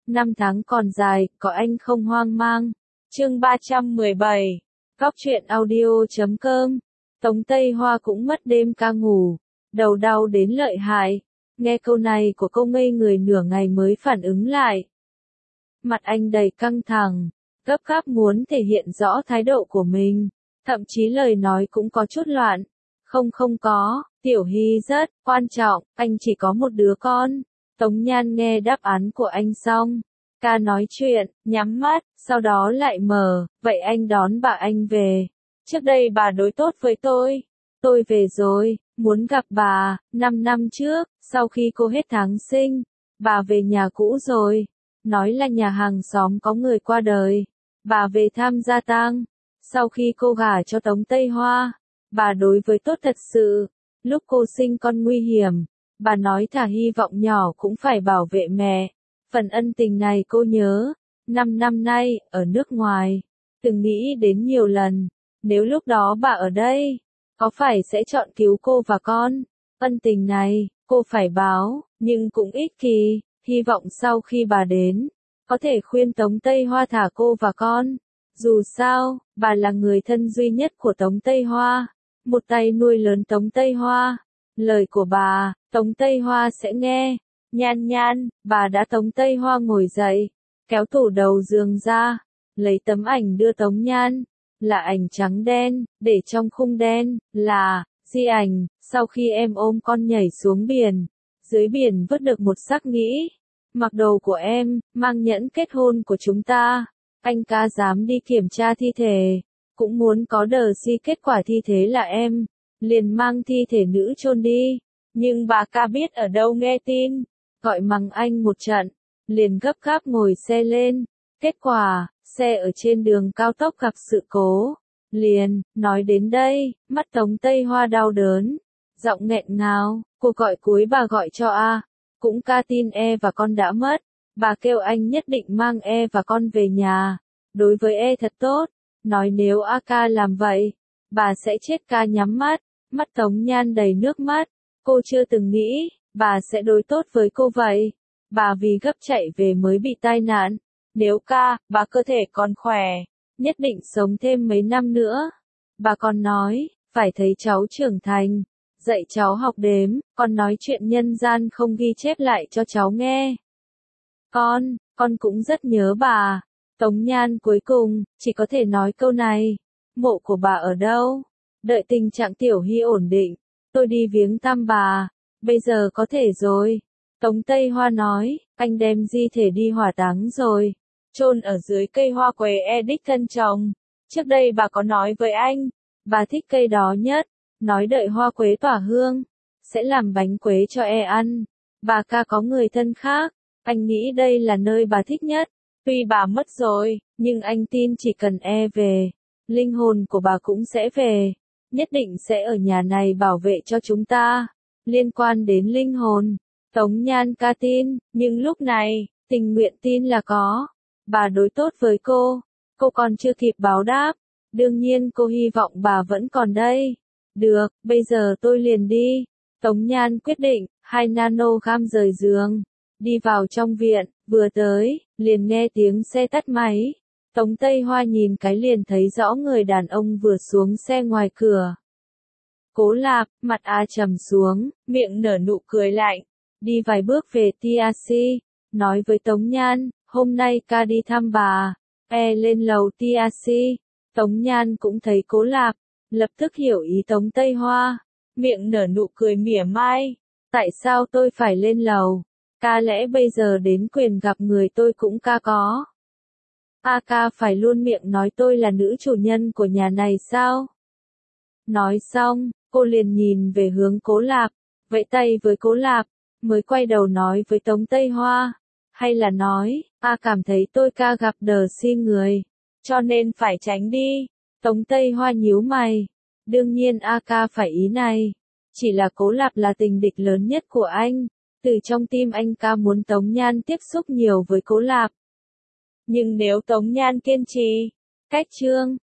năm tháng còn dài, có anh không hoang mang. Chương 317. Góc truyện audio.com. Tống Tây Hoa cũng mất đêm ca ngủ, đầu đau đến lợi hại. Nghe câu này của cô ngây người nửa ngày mới phản ứng lại. Mặt anh đầy căng thẳng, gấp gáp muốn thể hiện rõ thái độ của mình, thậm chí lời nói cũng có chút loạn. Không có, Tiểu Hy rất quan trọng, anh chỉ có một đứa con. Tống Nhan nghe đáp án của anh xong, ca nói chuyện, nhắm mắt, sau đó lại mở, vậy anh đón bà anh về. Trước đây bà đối tốt với tôi về rồi, muốn gặp bà. 5 năm trước, sau khi cô hết tháng sinh, bà về nhà cũ rồi, nói là nhà hàng xóm có người qua đời, bà về tham gia tang. Sau khi cô gả cho Tống Tây Hoa, bà đối với tốt thật sự. Lúc cô sinh con nguy hiểm, bà nói thà hy vọng nhỏ cũng phải bảo vệ mẹ. Phần ân tình này cô nhớ. 5 năm nay, ở nước ngoài, từng nghĩ đến nhiều lần, nếu lúc đó bà ở đây, có phải sẽ chọn cứu cô và con. Ân tình này, cô phải báo, nhưng cũng ích kỷ, hy vọng sau khi bà đến, có thể khuyên Tống Tây Hoa thả cô và con. Dù sao, bà là người thân duy nhất của Tống Tây Hoa, một tay nuôi lớn Tống Tây Hoa. Lời của bà, Tống Tây Hoa sẽ nghe. Nhan, bà đã. Tống Tây Hoa ngồi dậy, kéo tủ đầu giường ra, lấy tấm ảnh đưa Tống Nhan. Là ảnh trắng đen, để trong khung đen, là di ảnh, sau khi em ôm con nhảy xuống biển. Dưới biển vớt được một xác nghĩ. Mặc đồ của em, mang nhẫn kết hôn của chúng ta. Anh ca dám đi kiểm tra thi thể, cũng muốn có đờ si kết quả thi thể là em, liền mang thi thể nữ chôn đi. Nhưng bà ca biết ở đâu nghe tin, gọi mắng anh một trận, liền gấp gáp ngồi xe lên. Kết quả, xe ở trên đường cao tốc gặp sự cố. Liền, nói đến đây, mắt Tống Tây Hoa đau đớn, giọng nghẹn ngào, cô gọi cuối bà gọi cho A, cũng ca tin E và con đã mất. Bà kêu anh nhất định mang E và con về nhà, đối với E thật tốt, nói nếu A ca làm vậy, bà sẽ chết. Ca nhắm mắt, mắt Tống Nhan đầy nước mắt, cô chưa từng nghĩ, bà sẽ đối tốt với cô vậy. Bà vì gấp chạy về mới bị tai nạn, nếu bà cơ thể còn khỏe, nhất định sống thêm mấy năm nữa. Bà còn nói, phải thấy cháu trưởng thành, dạy cháu học đếm, còn nói chuyện nhân gian không ghi chép lại cho cháu nghe. Con cũng rất nhớ bà. Tống Nhan cuối cùng, chỉ có thể nói câu này. Mộ của bà ở đâu? Đợi tình trạng Tiểu Hy ổn định, tôi đi viếng thăm bà. Bây giờ có thể rồi. Tống Tây Hoa nói, anh đem di thể đi hỏa táng rồi, chôn ở dưới cây hoa quế E đích thân trồng. Trước đây bà có nói với anh, bà thích cây đó nhất, nói đợi hoa quế tỏa hương, sẽ làm bánh quế cho E ăn. Bà ca có người thân khác, anh nghĩ đây là nơi bà thích nhất. Tuy bà mất rồi, nhưng anh tin chỉ cần E về, linh hồn của bà cũng sẽ về, nhất định sẽ ở nhà này bảo vệ cho chúng ta. Liên quan đến linh hồn, Tống Nhan ca tin, nhưng lúc này, tình nguyện tin là có. Bà đối tốt với cô còn chưa kịp báo đáp. Đương nhiên cô hy vọng bà vẫn còn đây. Được, bây giờ tôi liền đi. Tống Nhan quyết định, 2 nanogram rời giường, đi vào trong viện, vừa tới, liền nghe tiếng xe tắt máy. Tống Tây Hoa nhìn cái liền thấy rõ người đàn ông vừa xuống xe ngoài cửa. Cố Lạp, mặt trầm xuống, miệng nở nụ cười lạnh, đi vài bước về TRC, nói với Tống Nhan, hôm nay ca đi thăm bà. Lên lầu TRC, Tống Nhan cũng thấy Cố Lạp, lập tức hiểu ý Tống Tây Hoa, miệng nở nụ cười mỉa mai. Tại sao tôi phải lên lầu? Ca lẽ bây giờ đến quyền gặp người tôi cũng có. Ca phải luôn miệng nói tôi là nữ chủ nhân của nhà này sao? Nói xong, cô liền nhìn về hướng Cố Lạp, vẫy tay với Cố Lạp, mới quay đầu nói với Tống Tây Hoa. Hay là nói, cảm thấy tôi gặp đờ si người, cho nên phải tránh đi. Tống Tây Hoa nhíu mày. Đương nhiên ca phải ý này. Chỉ là Cố Lạp là tình địch lớn nhất của anh. Từ trong tim anh ca muốn Tống Nhan tiếp xúc nhiều với Cố Lạp. Nhưng nếu Tống Nhan kiên trì, cách chương